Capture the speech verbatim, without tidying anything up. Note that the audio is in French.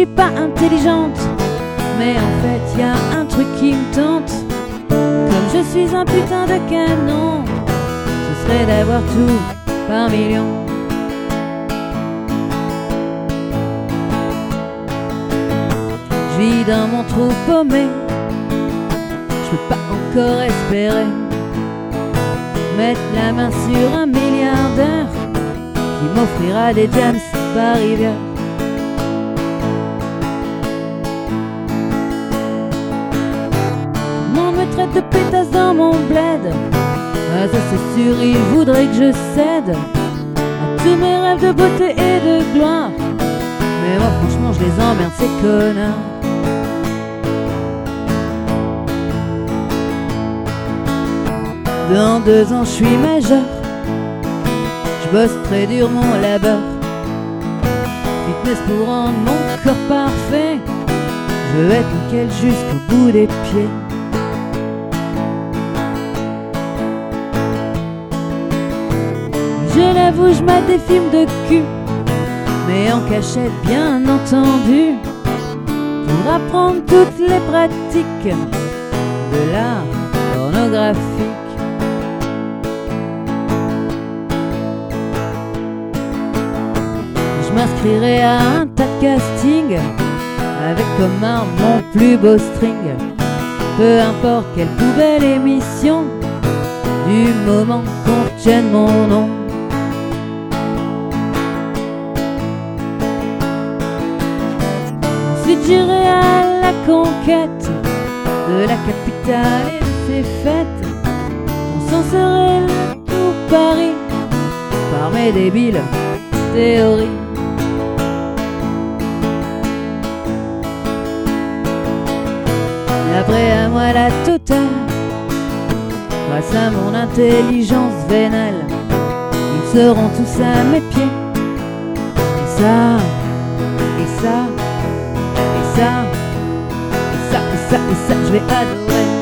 suis pas intelligente, mais en fait y a un truc qui me tente. Comme je suis un putain de canon, ce serait d'avoir tout par million. Je vis dans mon trou paumé, je peux pas encore espérer mettre la main sur un milliardaire qui m'offrira des James par rivière. Tout le monde me traite de pétasse dans mon bled. Ah ça c'est sûr, il voudrait que je cède à tous mes rêves de beauté et de gloire. Mais moi franchement je les emmerde ces connards. Dans deux ans je suis majeur, je bosse très dur mon labeur. Fitness pour rendre mon corps parfait, je veux être nickel jusqu'au bout des pieds. Je l'avoue, je mate des films de cul, mais en cachette bien entendu, pour apprendre toutes les pratiques de l'art pornographique. Je m'inscrirai à un tas de casting, avec comme arme mon plus beau string. Peu importe quelle poubelle émission, du moment qu'on tienne mon nom. Ensuite j'irai à la conquête de la capitale et de ses fêtes. On s'en serait le tout Paris par mes débiles théories. Après à moi la totale, grâce à mon intelligence vénale, ils seront tous à mes pieds. Et ça, et ça, et ça, et ça, et ça, et ça, je vais adorer.